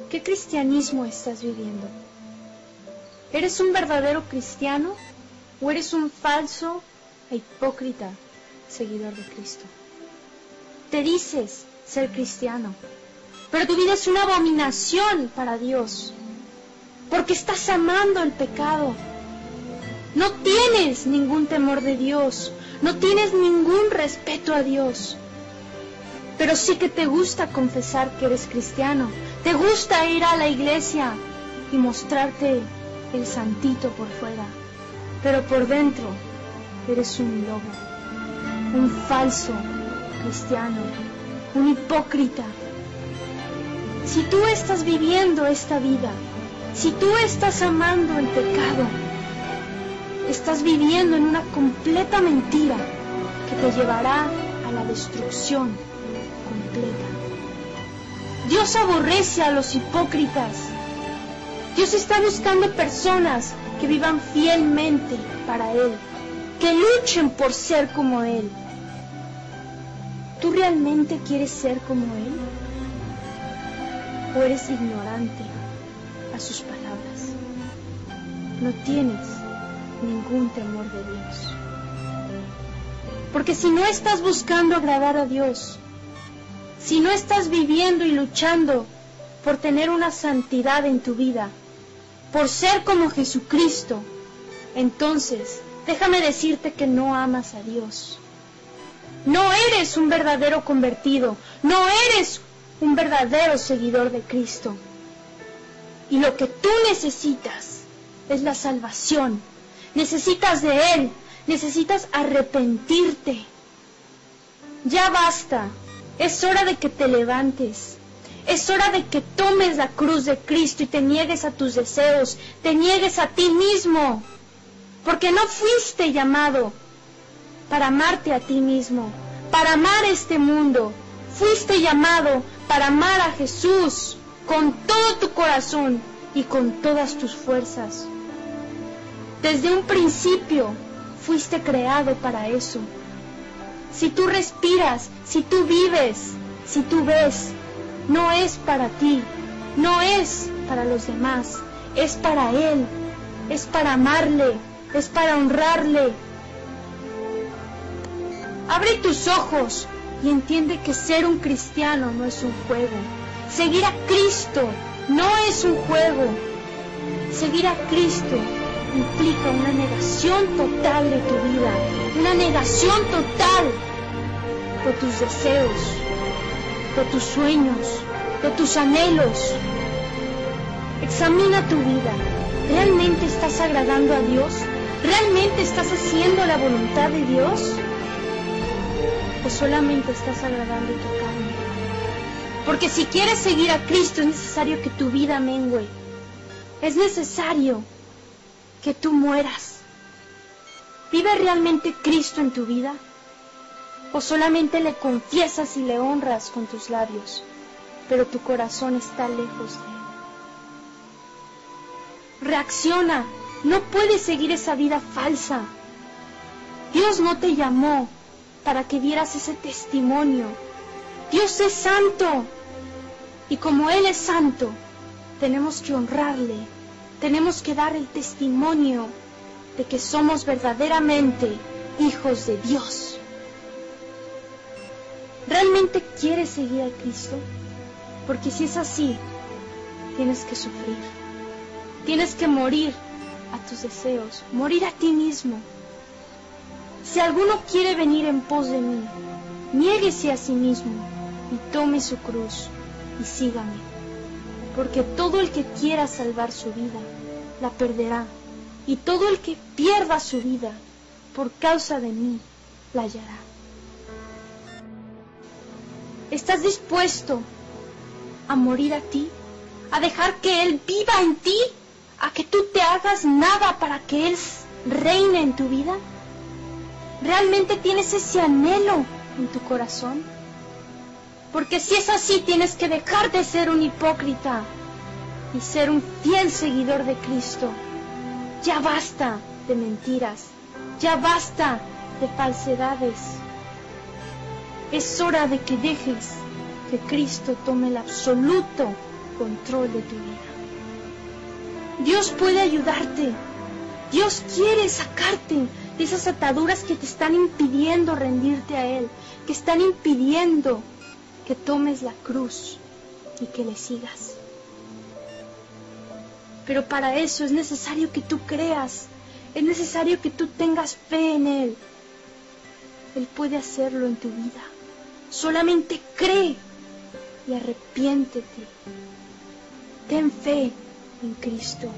¿Qué cristianismo estás viviendo? ¿Eres un verdadero cristiano o eres un falso e hipócrita seguidor de Cristo? Te dices ser cristiano, pero tu vida es una abominación para Dios, porque estás amando el pecado. No tienes ningún temor de Dios, no tienes ningún respeto a Dios, pero sí que te gusta confesar que eres cristiano, te gusta ir a la iglesia y mostrarte el santito por fuera, pero por dentro eres un lobo, un falso cristiano, un hipócrita. Si tú estás viviendo esta vida, si tú estás amando el pecado, estás viviendo en una completa mentira que te llevará a la destrucción completa. Dios aborrece a los hipócritas. Dios está buscando personas que vivan fielmente para Él, que luchen por ser como Él. ¿Tú realmente quieres ser como Él? ¿O eres ignorante a sus palabras? No tienes ningún temor de Dios. Porque si no estás buscando agradar a Dios, si no estás viviendo y luchando por tener una santidad en tu vida, por ser como Jesucristo, entonces déjame decirte que no amas a Dios. No eres un verdadero convertido, no eres un verdadero seguidor de Cristo. Y lo que tú necesitas es la salvación. Necesitas de Él, necesitas arrepentirte. Ya basta, es hora de que te levantes. Es hora de que tomes la cruz de Cristo y te niegues a tus deseos, te niegues a ti mismo. Porque no fuiste llamado para amarte a ti mismo, para amar este mundo. Fuiste llamado para amar a Jesús con todo tu corazón y con todas tus fuerzas. Desde un principio fuiste creado para eso. Si tú respiras, si tú vives, si tú ves, no es para ti, no es para los demás, es para Él, es para amarle, es para honrarle. Abre tus ojos y entiende que ser un cristiano no es un juego. Seguir a Cristo no es un juego. Seguir a Cristo implica una negación total de tu vida, una negación total de tus deseos, de tus sueños, de tus anhelos. Examina tu vida. ¿Realmente estás agradando a Dios? ¿Realmente estás haciendo la voluntad de Dios? ¿O solamente estás agradando tu carne? Porque si quieres seguir a Cristo es necesario que tu vida mengue. Es necesario que tú mueras. ¿Vive realmente Cristo en tu vida? ¿O solamente le confiesas y le honras con tus labios, pero tu corazón está lejos de Él? Reacciona. No puedes seguir esa vida falsa. Dios no te llamó para que dieras ese testimonio. Dios es santo. Y como Él es santo, tenemos que honrarle. Tenemos que dar el testimonio de que somos verdaderamente hijos de Dios. ¿Realmente quieres seguir a Cristo? Porque si es así, tienes que sufrir. Tienes que morir a tus deseos, morir a ti mismo. Si alguno quiere venir en pos de mí, niéguese a sí mismo y tome su cruz y sígame. Porque todo el que quiera salvar su vida, la perderá. Y todo el que pierda su vida por causa de mí, la hallará. ¿Estás dispuesto a morir a ti? ¿A dejar que Él viva en ti? ¿A que tú te hagas nada para que Él reine en tu vida? ¿Realmente tienes ese anhelo en tu corazón? Porque si es así, tienes que dejar de ser un hipócrita y ser un fiel seguidor de Cristo. Ya basta de mentiras, ya basta de falsedades. Es hora de que dejes que Cristo tome el absoluto control de tu vida. Dios puede ayudarte. Dios quiere sacarte de esas ataduras que te están impidiendo rendirte a Él, que están impidiendo que tomes la cruz y que le sigas. Pero para eso es necesario que tú creas, es necesario que tú tengas fe en Él. Él puede hacerlo en tu vida. Solamente cree y arrepiéntete. Ten fe en Cristo.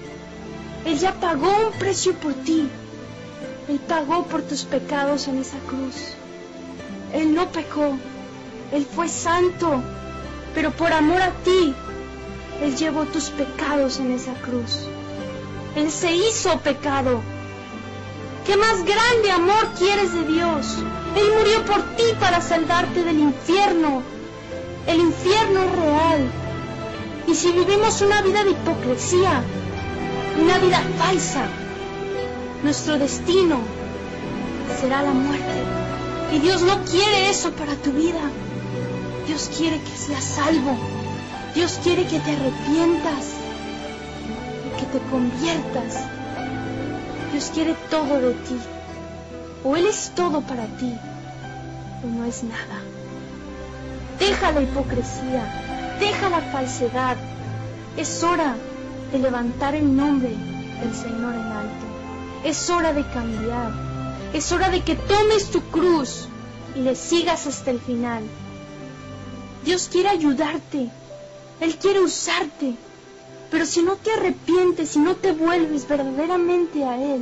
Él ya pagó un precio por ti. Él pagó por tus pecados en esa cruz. Él no pecó. Él fue santo. Pero por amor a ti, Él llevó tus pecados en esa cruz. Él se hizo pecado. ¿Qué más grande amor quieres de Dios? Él murió por ti para salvarte del infierno. El infierno es real. Y si vivimos una vida de hipocresía, una vida falsa, nuestro destino será la muerte. Y Dios no quiere eso para tu vida. Dios quiere que seas salvo. Dios quiere que te arrepientas y que te conviertas. Dios quiere todo de ti. O Él es todo para ti, o no es nada. Deja la hipocresía, deja la falsedad. Es hora de levantar el nombre del Señor en alto. Es hora de cambiar. Es hora de que tomes tu cruz y le sigas hasta el final. Dios quiere ayudarte. Él quiere usarte. Pero si no te arrepientes, si no te vuelves verdaderamente a Él,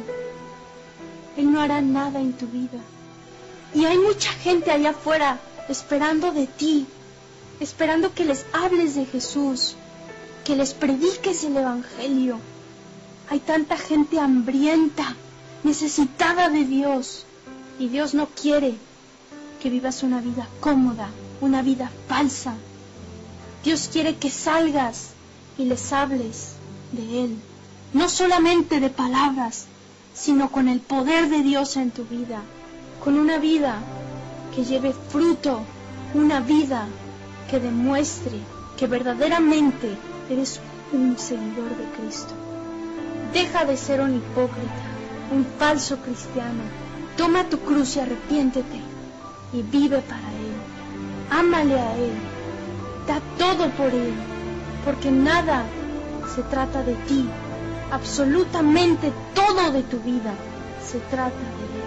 Él no hará nada en tu vida. Y hay mucha gente allá afuera esperando de ti, esperando que les hables de Jesús, que les prediques el Evangelio. Hay tanta gente hambrienta, necesitada de Dios, y Dios no quiere que vivas una vida cómoda, una vida falsa. Dios quiere que salgas y les hables de Él, no solamente de palabras, sino con el poder de Dios en tu vida, con una vida que lleve fruto, una vida que demuestre que verdaderamente eres un seguidor de Cristo. Deja de ser un hipócrita, un falso cristiano. Toma tu cruz y arrepiéntete y vive para Él. Ámale a Él, da todo por Él, porque nada se trata de ti, absolutamente todo de tu vida se trata de Él.